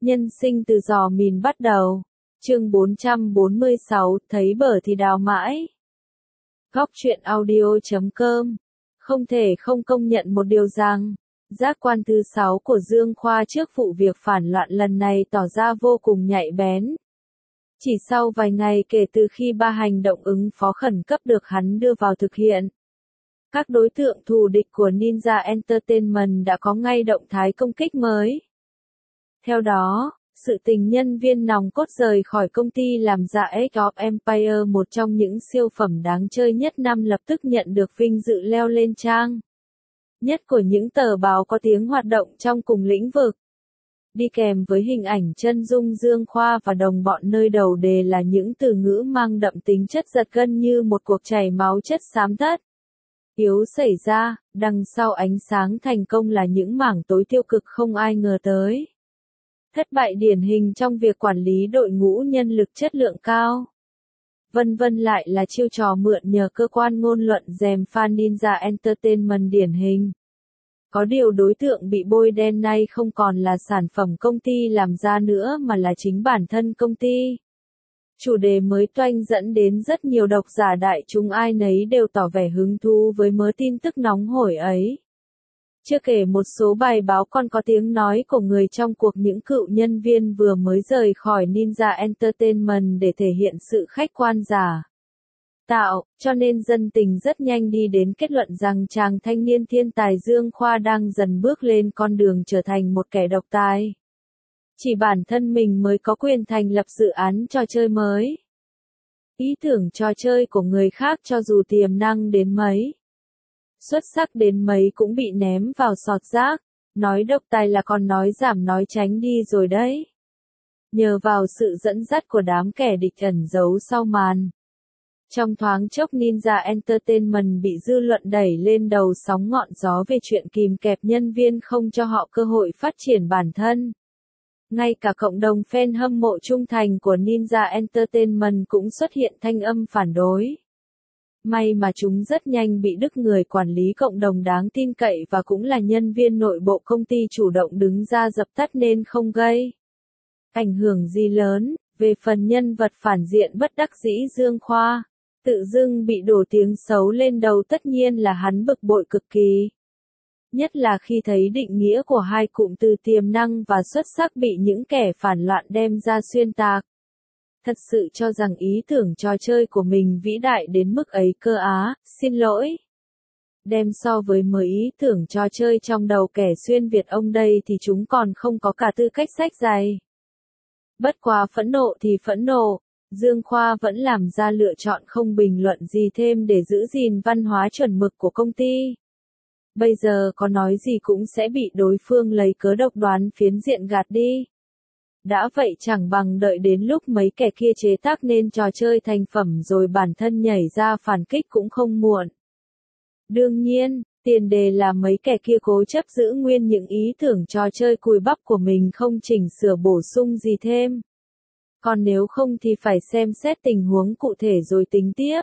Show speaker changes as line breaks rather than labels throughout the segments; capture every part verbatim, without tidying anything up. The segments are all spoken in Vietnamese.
Nhân sinh từ giò mìn bắt đầu. Chương bốn trăm bốn mươi sáu, thấy bở thì đào mãi. Góc truyện audio chấm com. Không thể không công nhận một điều rằng, giác quan thứ sáu của Dương Khoa trước vụ việc phản loạn lần này tỏ ra vô cùng nhạy bén. Chỉ sau vài ngày kể từ khi ba hành động ứng phó khẩn cấp được hắn đưa vào thực hiện, các đối tượng thù địch của Ninja Entertainment đã có ngay động thái công kích mới. Theo đó, sự tình nhân viên nòng cốt rời khỏi công ty làm ra Age of Empire, một trong những siêu phẩm đáng chơi nhất năm, lập tức nhận được vinh dự leo lên trang nhất của những tờ báo có tiếng hoạt động trong cùng lĩnh vực. Đi kèm với hình ảnh chân dung Dương Khoa và đồng bọn nơi đầu đề là những từ ngữ mang đậm tính chất giật gân như một cuộc chảy máu chất xám thất yếu xảy ra, đằng sau ánh sáng thành công là những mảng tối tiêu cực không ai ngờ tới. Thất bại điển hình trong việc quản lý đội ngũ nhân lực chất lượng cao. Vân vân lại là chiêu trò mượn nhờ cơ quan ngôn luận gièm pha Ninja Entertainment điển hình. Có điều đối tượng bị bôi đen nay không còn là sản phẩm công ty làm ra nữa mà là chính bản thân công ty. Chủ đề mới toanh dẫn đến rất nhiều độc giả đại chúng ai nấy đều tỏ vẻ hứng thú với mớ tin tức nóng hổi ấy. Chưa kể một số bài báo còn có tiếng nói của người trong cuộc, những cựu nhân viên vừa mới rời khỏi Ninja Entertainment để thể hiện sự khách quan giả tạo, cho nên dân tình rất nhanh đi đến kết luận rằng chàng thanh niên thiên tài Dương Khoa đang dần bước lên con đường trở thành một kẻ độc tài. Chỉ bản thân mình mới có quyền thành lập dự án trò chơi mới. Ý tưởng trò chơi của người khác cho dù tiềm năng đến mấy, xuất sắc đến mấy cũng bị ném vào sọt rác. Nói độc tài là còn nói giảm nói tránh đi rồi đấy. Nhờ vào sự dẫn dắt của đám kẻ địch ẩn giấu sau màn, trong thoáng chốc Ninja Entertainment bị dư luận đẩy lên đầu sóng ngọn gió về chuyện kìm kẹp nhân viên không cho họ cơ hội phát triển bản thân. Ngay cả cộng đồng fan hâm mộ trung thành của Ninja Entertainment cũng xuất hiện thanh âm phản đối. May mà chúng rất nhanh bị Đức, người quản lý cộng đồng đáng tin cậy và cũng là nhân viên nội bộ công ty, chủ động đứng ra dập tắt nên không gây ảnh hưởng gì lớn. Về phần nhân vật phản diện bất đắc dĩ Dương Khoa, tự dưng bị đổ tiếng xấu lên đầu, tất nhiên là hắn bực bội cực kỳ. Nhất là khi thấy định nghĩa của hai cụm từ tiềm năng và xuất sắc bị những kẻ phản loạn đem ra xuyên tạc. Thật sự cho rằng ý tưởng trò chơi của mình vĩ đại đến mức ấy cơ á, xin lỗi. Đem so với mấy ý tưởng trò chơi trong đầu kẻ xuyên Việt ông đây thì chúng còn không có cả tư cách sách dày. Bất quá phẫn nộ thì phẫn nộ, Dương Khoa vẫn làm ra lựa chọn không bình luận gì thêm để giữ gìn văn hóa chuẩn mực của công ty. Bây giờ có nói gì cũng sẽ bị đối phương lấy cớ độc đoán phiến diện gạt đi. Đã vậy chẳng bằng đợi đến lúc mấy kẻ kia chế tác nên trò chơi thành phẩm rồi bản thân nhảy ra phản kích cũng không muộn. Đương nhiên, tiền đề là mấy kẻ kia cố chấp giữ nguyên những ý tưởng trò chơi cùi bắp của mình, không chỉnh sửa bổ sung gì thêm. Còn nếu không thì phải xem xét tình huống cụ thể rồi tính tiếp.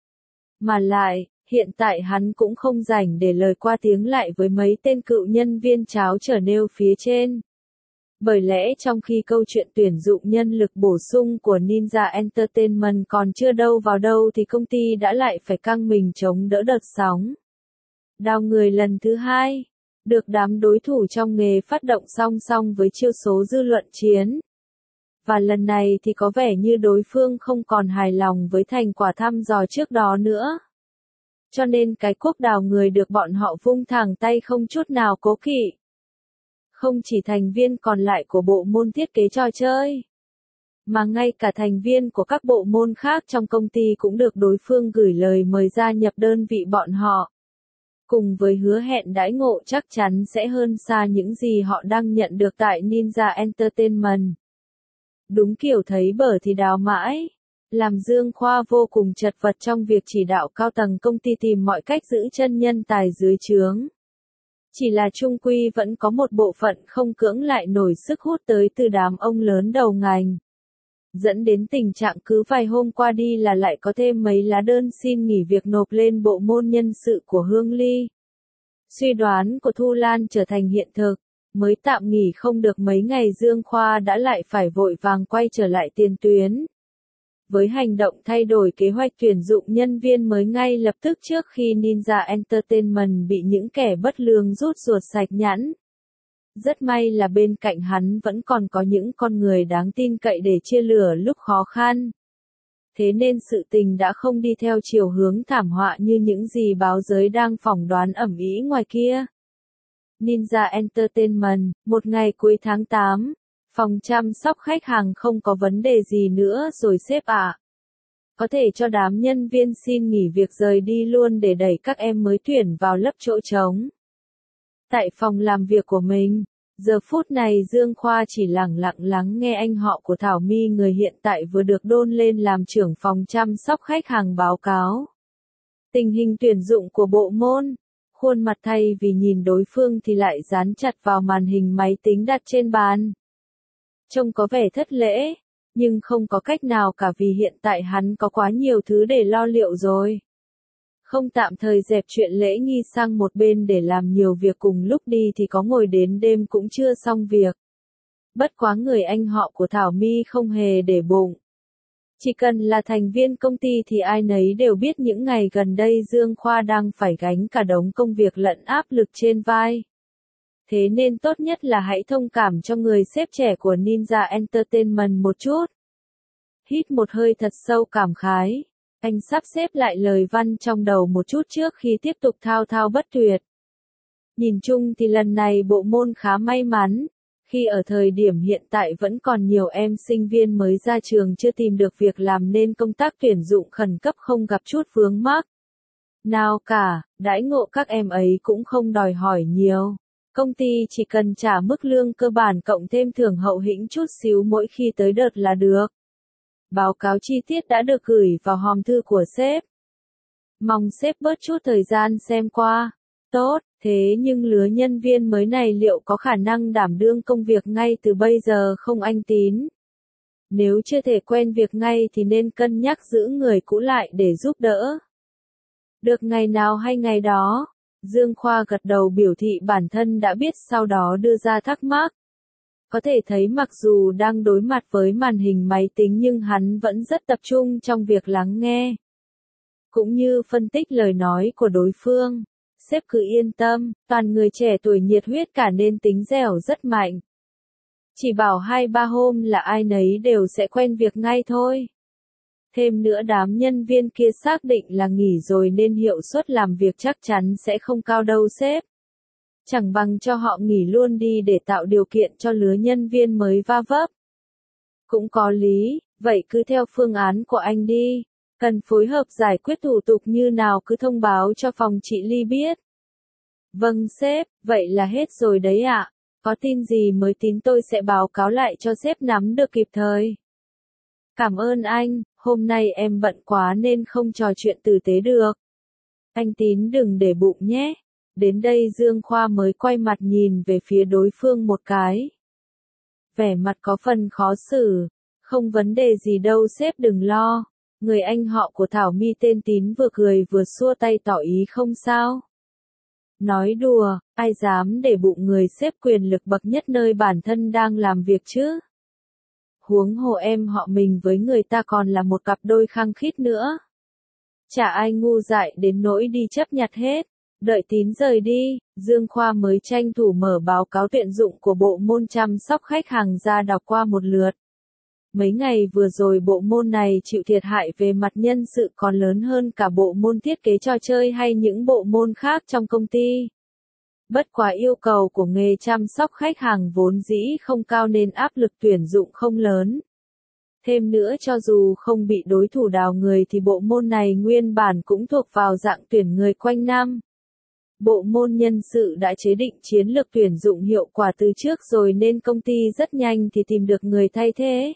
Mà lại, hiện tại hắn cũng không rảnh để lời qua tiếng lại với mấy tên cựu nhân viên cháo trở nêu phía trên. Bởi lẽ trong khi câu chuyện tuyển dụng nhân lực bổ sung của Ninja Entertainment còn chưa đâu vào đâu thì công ty đã lại phải căng mình chống đỡ đợt sóng đào người lần thứ hai, được đám đối thủ trong nghề phát động song song với chiêu số dư luận chiến. Và lần này thì có vẻ như đối phương không còn hài lòng với thành quả thăm dò trước đó nữa. Cho nên cái cuốc đào người được bọn họ vung thẳng tay không chút nào cố kỵ. Không chỉ thành viên còn lại của bộ môn thiết kế trò chơi, mà ngay cả thành viên của các bộ môn khác trong công ty cũng được đối phương gửi lời mời gia nhập đơn vị bọn họ. Cùng với hứa hẹn đãi ngộ chắc chắn sẽ hơn xa những gì họ đang nhận được tại Ninja Entertainment. Đúng kiểu thấy bở thì đào mãi, làm Dương Khoa vô cùng chật vật trong việc chỉ đạo cao tầng công ty tìm mọi cách giữ chân nhân tài dưới trướng. Chỉ là chung quy vẫn có một bộ phận không cưỡng lại nổi sức hút tới từ đám ông lớn đầu ngành. Dẫn đến tình trạng cứ vài hôm qua đi là lại có thêm mấy lá đơn xin nghỉ việc nộp lên bộ môn nhân sự của Hương Ly. Suy đoán của Thu Lan trở thành hiện thực. Mới tạm nghỉ không được mấy ngày Dương Khoa đã lại phải vội vàng quay trở lại tiền tuyến. Với hành động thay đổi kế hoạch tuyển dụng nhân viên mới ngay lập tức trước khi Ninja Entertainment bị những kẻ bất lương rút ruột sạch nhẵn. Rất may là bên cạnh hắn vẫn còn có những con người đáng tin cậy để chia lửa lúc khó khăn. Thế nên sự tình đã không đi theo chiều hướng thảm họa như những gì báo giới đang phỏng đoán ầm ĩ ngoài kia. Ninja Entertainment, một ngày cuối tháng tám, phòng chăm sóc khách hàng không có vấn đề gì nữa rồi sếp ạ. Có thể cho đám nhân viên xin nghỉ việc rời đi luôn để đẩy các em mới tuyển vào lấp chỗ trống. Tại phòng làm việc của mình, giờ phút này Dương Khoa chỉ lẳng lặng lắng nghe anh họ của Thảo My người hiện tại vừa được đôn lên làm trưởng phòng chăm sóc khách hàng báo cáo tình hình tuyển dụng của bộ môn. Khuôn mặt thay vì nhìn đối phương thì lại dán chặt vào màn hình máy tính đặt trên bàn. Trông có vẻ thất lễ, nhưng không có cách nào cả vì hiện tại hắn có quá nhiều thứ để lo liệu rồi. Không tạm thời dẹp chuyện lễ nghi sang một bên để làm nhiều việc cùng lúc đi thì có ngồi đến đêm cũng chưa xong việc. Bất quá người anh họ của Thảo My không hề để bụng. Chỉ cần là thành viên công ty thì ai nấy đều biết những ngày gần đây Dương Khoa đang phải gánh cả đống công việc lẫn áp lực trên vai. Thế nên tốt nhất là hãy thông cảm cho người sếp trẻ của Ninja Entertainment một chút. Hít một hơi thật sâu cảm khái. Anh sắp xếp lại lời văn trong đầu một chút trước khi tiếp tục thao thao bất tuyệt. Nhìn chung thì lần này bộ môn khá may mắn, khi ở thời điểm hiện tại vẫn còn nhiều em sinh viên mới ra trường chưa tìm được việc làm nên công tác tuyển dụng khẩn cấp không gặp chút vướng mắc. Nào cả, đãi ngộ các em ấy cũng không đòi hỏi nhiều. Công ty chỉ cần trả mức lương cơ bản cộng thêm thưởng hậu hĩnh chút xíu mỗi khi tới đợt là được. Báo cáo chi tiết đã được gửi vào hòm thư của sếp. Mong sếp bớt chút thời gian xem qua. Tốt, thế nhưng lứa nhân viên mới này liệu có khả năng đảm đương công việc ngay từ bây giờ không anh Tín? Nếu chưa thể quen việc ngay thì nên cân nhắc giữ người cũ lại để giúp đỡ. Được ngày nào hay ngày đó, Dương Khoa gật đầu biểu thị bản thân đã biết sau đó đưa ra thắc mắc. Có thể thấy mặc dù đang đối mặt với màn hình máy tính nhưng hắn vẫn rất tập trung trong việc lắng nghe. Cũng như phân tích lời nói của đối phương. Sếp cứ yên tâm, toàn người trẻ tuổi nhiệt huyết cả nên tính dẻo rất mạnh. Chỉ bảo hai ba hôm là ai nấy đều sẽ quen việc ngay thôi. Thêm nữa đám nhân viên kia xác định là nghỉ rồi nên hiệu suất làm việc chắc chắn sẽ không cao đâu sếp. Chẳng bằng cho họ nghỉ luôn đi để tạo điều kiện cho lứa nhân viên mới va vấp. Cũng có lý, vậy cứ theo phương án của anh đi. Cần phối hợp giải quyết thủ tục như nào cứ thông báo cho phòng chị Ly biết. Vâng sếp, vậy là hết rồi đấy ạ. Có tin gì mới Tín tôi sẽ báo cáo lại cho sếp nắm được kịp thời. Cảm ơn anh, hôm nay em bận quá nên không trò chuyện tử tế được. Anh Tín đừng để bụng nhé. Đến đây Dương Khoa mới quay mặt nhìn về phía đối phương một cái. Vẻ mặt có phần khó xử. Không vấn đề gì đâu sếp đừng lo. Người anh họ của Thảo My tên Tín vừa cười vừa xua tay tỏ ý không sao. Nói đùa, ai dám để bụng người sếp quyền lực bậc nhất nơi bản thân đang làm việc chứ? Huống hồ em họ mình với người ta còn là một cặp đôi khăng khít nữa. Chả ai ngu dại đến nỗi đi chấp nhặt hết. Đợi Tín rời đi, Dương Khoa mới tranh thủ mở báo cáo tuyển dụng của bộ môn chăm sóc khách hàng ra đọc qua một lượt. Mấy ngày vừa rồi bộ môn này chịu thiệt hại về mặt nhân sự còn lớn hơn cả bộ môn thiết kế trò chơi hay những bộ môn khác trong công ty. Bất quá yêu cầu của nghề chăm sóc khách hàng vốn dĩ không cao nên áp lực tuyển dụng không lớn. Thêm nữa cho dù không bị đối thủ đào người thì bộ môn này nguyên bản cũng thuộc vào dạng tuyển người quanh năm. Bộ môn nhân sự đã chế định chiến lược tuyển dụng hiệu quả từ trước rồi nên công ty rất nhanh thì tìm được người thay thế.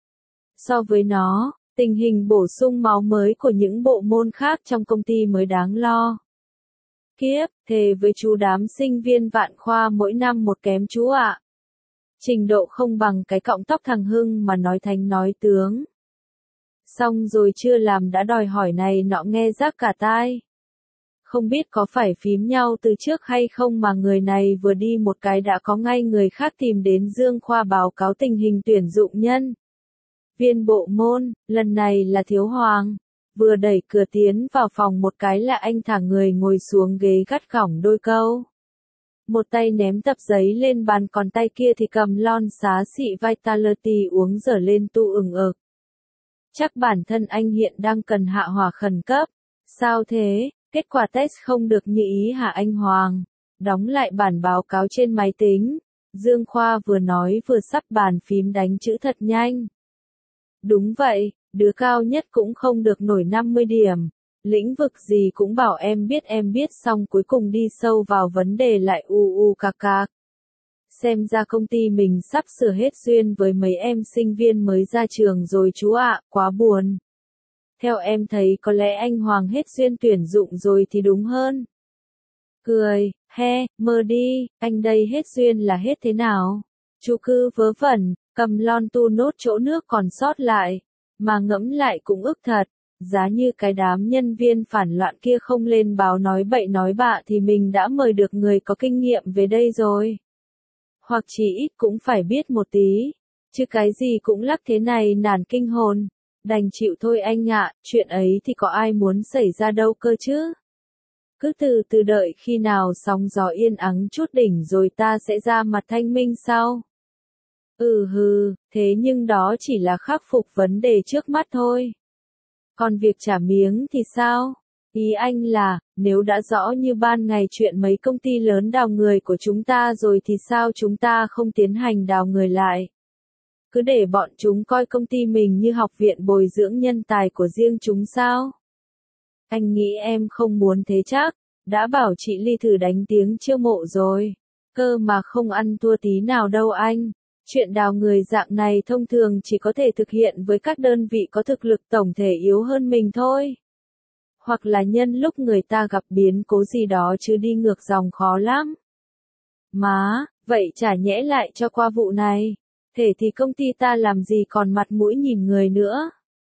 So với nó, tình hình bổ sung máu mới của những bộ môn khác trong công ty mới đáng lo. Kiếp, thề với chú đám sinh viên vạn khoa mỗi năm một kém chú ạ. Trình độ không bằng cái cọng tóc thằng Hưng mà nói thánh nói tướng. Xong rồi chưa làm đã đòi hỏi này nọ nghe rác cả tai. Không biết có phải phím nhau từ trước hay không mà người này vừa đi một cái đã có ngay người khác tìm đến Dương Khoa báo cáo tình hình tuyển dụng nhân viên bộ môn, lần này là Thiếu Hoàng. Vừa đẩy cửa tiến vào phòng một cái là anh thả người ngồi xuống ghế gắt gỏng đôi câu. Một tay ném tập giấy lên bàn còn tay kia thì cầm lon xá xị Vitality uống dở lên tu ửng ực. Chắc bản thân anh hiện đang cần hạ hỏa khẩn cấp. Sao thế? Kết quả test không được như ý hả anh Hoàng? Đóng lại bản báo cáo trên máy tính. Dương Khoa vừa nói vừa sắp bàn phím đánh chữ thật nhanh. Đúng vậy, đứa cao nhất cũng không được nổi năm mươi điểm. Lĩnh vực gì cũng bảo em biết em biết xong cuối cùng đi sâu vào vấn đề lại u u cạc cạc. Xem ra công ty mình sắp sửa hết duyên với mấy em sinh viên mới ra trường rồi chú ạ, quá buồn. Theo em thấy có lẽ anh Hoàng hết duyên tuyển dụng rồi thì đúng hơn. Cười, he, mơ đi, anh đây hết duyên là hết thế nào? Chú cứ vớ vẩn, cầm lon tu nốt chỗ nước còn sót lại, mà ngẫm lại cũng ức thật. Giá như cái đám nhân viên phản loạn kia không lên báo nói bậy nói bạ thì mình đã mời được người có kinh nghiệm về đây rồi. Hoặc chỉ ít cũng phải biết một tí, chứ cái gì cũng lắc thế này nản kinh hồn. Đành chịu thôi anh ạ, chuyện ấy thì có ai muốn xảy ra đâu cơ chứ. Cứ từ từ đợi khi nào sóng gió yên ắng chút đỉnh rồi ta sẽ ra mặt thanh minh sau. Ừ hừ, thế nhưng đó chỉ là khắc phục vấn đề trước mắt thôi. Còn việc trả miếng thì sao? Ý anh là, nếu đã rõ như ban ngày chuyện mấy công ty lớn đào người của chúng ta rồi thì sao chúng ta không tiến hành đào người lại? Cứ để bọn chúng coi công ty mình như học viện bồi dưỡng nhân tài của riêng chúng sao? Anh nghĩ em không muốn thế chắc, đã bảo chị Ly thử đánh tiếng chiêu mộ rồi. Cơ mà không ăn thua tí nào đâu anh. Chuyện đào người dạng này thông thường chỉ có thể thực hiện với các đơn vị có thực lực tổng thể yếu hơn mình thôi. Hoặc là nhân lúc người ta gặp biến cố gì đó chứ đi ngược dòng khó lắm. Má, vậy chả nhẽ lại cho qua vụ này. Thế thì công ty ta làm gì còn mặt mũi nhìn người nữa.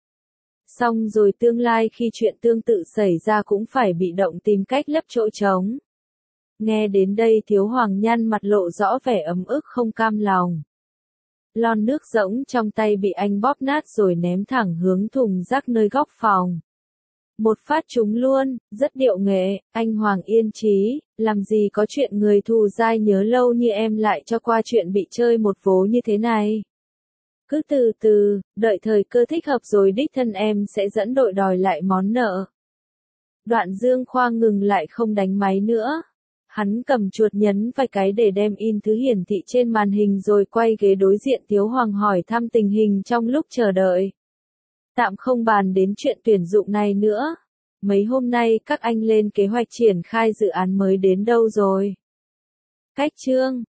Xong rồi tương lai khi chuyện tương tự xảy ra cũng phải bị động tìm cách lấp chỗ trống. Nghe đến đây Thiếu Hoàng nhăn mặt lộ rõ vẻ ấm ức không cam lòng. Lon nước rỗng trong tay bị anh bóp nát rồi ném thẳng hướng thùng rác nơi góc phòng. Một phát trúng luôn, rất điệu nghệ, anh Hoàng yên trí, làm gì có chuyện người thù dai nhớ lâu như em lại cho qua chuyện bị chơi một vố như thế này. Cứ từ từ, đợi thời cơ thích hợp rồi đích thân em sẽ dẫn đội đòi lại món nợ. Đoạn Dương Khoa ngừng lại không đánh máy nữa. Hắn cầm chuột nhấn vài cái để đem in thứ hiển thị trên màn hình rồi quay ghế đối diện Thiếu Hoàng hỏi thăm tình hình trong lúc chờ đợi. Tạm không bàn đến chuyện tuyển dụng này nữa. Mấy hôm nay các anh lên kế hoạch triển khai dự án mới đến đâu rồi? Cách chương